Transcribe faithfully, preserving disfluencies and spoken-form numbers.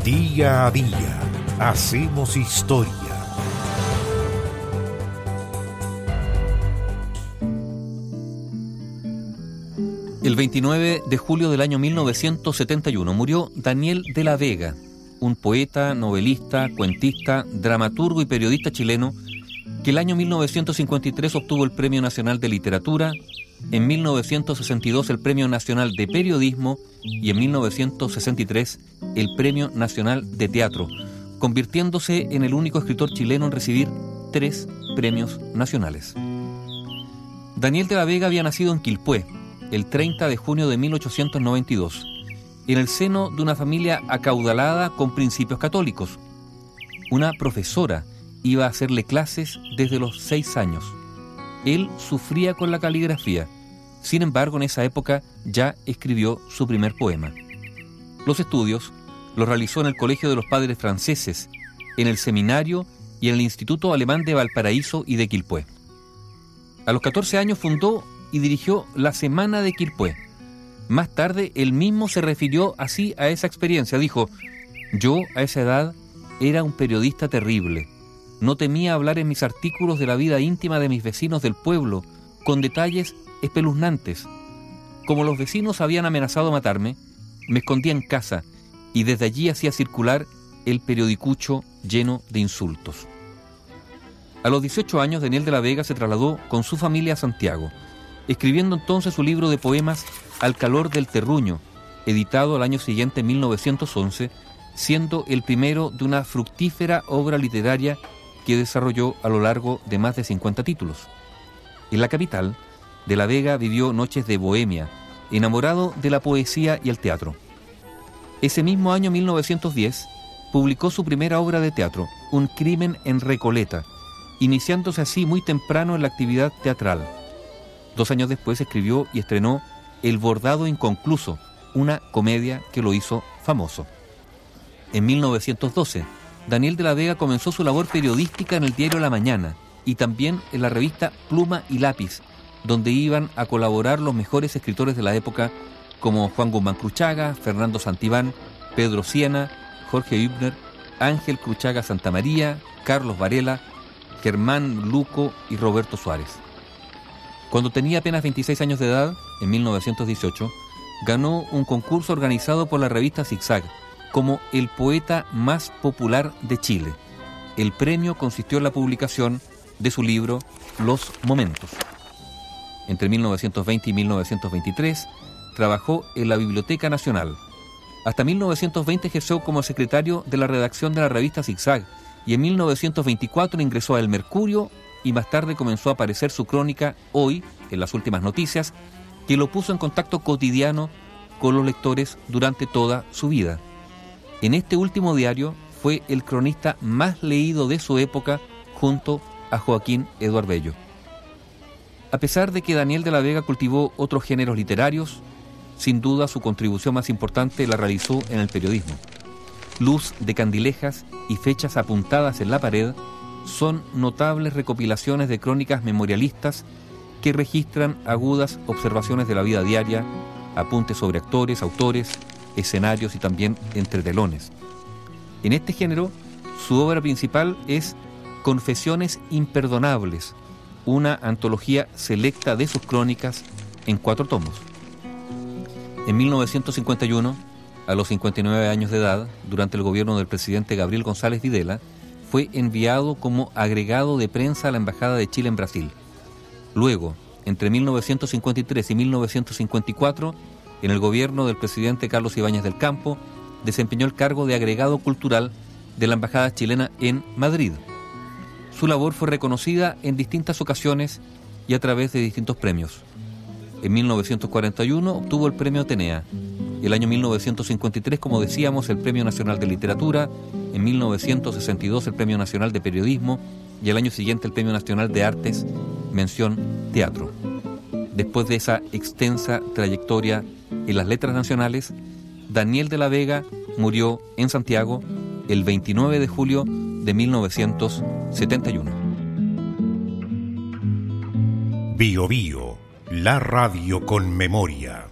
Día a día hacemos historia. El veintinueve de julio del año mil novecientos setenta y uno murió Daniel de la Vega, un poeta, novelista, cuentista, dramaturgo y periodista chileno que el año mil novecientos cincuenta y tres obtuvo el Premio Nacional de Literatura, en mil novecientos sesenta y dos el Premio Nacional de Periodismo y en mil novecientos sesenta y tres el Premio Nacional de Teatro, convirtiéndose en el único escritor chileno en recibir tres premios nacionales. Daniel de la Vega había nacido en Quilpué el treinta de junio de mil ochocientos noventa y dos, en el seno de una familia acaudalada con principios católicos. Una profesora iba a hacerle clases desde los seis años. Él sufría con la caligrafía. Sin embargo, en esa época ya escribió su primer poema. Los estudios los realizó en el Colegio de los Padres Franceses, en el Seminario y en el Instituto Alemán de Valparaíso y de Quilpué. A los catorce años fundó y dirigió La Semana de Quilpué. Más tarde, él mismo se refirió así a esa experiencia. Dijo: «Yo, a esa edad, era un periodista terrible. No temía hablar en mis artículos de la vida íntima de mis vecinos del pueblo, con detalles espeluznantes. Como los vecinos habían amenazado matarme, me escondía en casa y desde allí hacía circular el periodicucho lleno de insultos». A los dieciocho años, Daniel de la Vega se trasladó con su familia a Santiago, escribiendo entonces su libro de poemas Al calor del terruño, editado al año siguiente en mil novecientos once, siendo el primero de una fructífera obra literaria que desarrolló a lo largo de más de cincuenta títulos. En la capital, de la Vega vivió noches de bohemia, enamorado de la poesía y el teatro. Ese mismo año, mil novecientos diez, publicó su primera obra de teatro, Un crimen en Recoleta, iniciándose así muy temprano en la actividad teatral. Dos años después escribió y estrenó El bordado inconcluso, una comedia que lo hizo famoso. En mil novecientos doce, Daniel de la Vega comenzó su labor periodística en el diario La Mañana y también en la revista Pluma y Lápiz, donde iban a colaborar los mejores escritores de la época como Juan Guzmán Cruchaga, Fernando Santibán, Pedro Siena, Jorge Hübner, Ángel Cruchaga Santamaría, Carlos Varela, Germán Luco y Roberto Suárez. Cuando tenía apenas veintiséis años de edad, en mil novecientos dieciocho, ganó un concurso organizado por la revista Zigzag como el poeta más popular de Chile. El premio consistió en la publicación de su libro Los Momentos. Entre mil novecientos veinte y mil novecientos veintitrés trabajó en la Biblioteca Nacional. Hasta mil novecientos veinte ejerció como secretario de la redacción de la revista Zigzag y en mil novecientos veinticuatro ingresó a El Mercurio y más tarde comenzó a aparecer su crónica Hoy, en las últimas noticias, que lo puso en contacto cotidiano con los lectores durante toda su vida. En este último diario fue el cronista más leído de su época junto a Joaquín Eduard Bello. A pesar de que Daniel de la Vega cultivó otros géneros literarios, sin duda su contribución más importante la realizó en el periodismo. Luz de candilejas y fechas apuntadas en la pared son notables recopilaciones de crónicas memorialistas que registran agudas observaciones de la vida diaria, apuntes sobre actores, autores, escenarios y también entretelones. En este género, su obra principal es Confesiones imperdonables, una antología selecta de sus crónicas en cuatro tomos. En mil novecientos cincuenta y uno, a los cincuenta y nueve años de edad, durante el gobierno del presidente Gabriel González Videla, fue enviado como agregado de prensa a la Embajada de Chile en Brasil. Luego, entre mil novecientos cincuenta y tres y mil novecientos cincuenta y cuatro, en el gobierno del presidente Carlos Ibáñez del Campo, desempeñó el cargo de agregado cultural de la Embajada chilena en Madrid. Su labor fue reconocida en distintas ocasiones y a través de distintos premios. En mil novecientos cuarenta y uno obtuvo el Premio Atenea. El año mil novecientos cincuenta y tres, como decíamos, el Premio Nacional de Literatura. En mil novecientos sesenta y dos el Premio Nacional de Periodismo y el año siguiente el Premio Nacional de Artes, mención Teatro. Después de esa extensa trayectoria en las letras nacionales, Daniel de la Vega murió en Santiago el veintinueve de julio de mil novecientos setenta y uno. Bio Bio, la radio con memoria.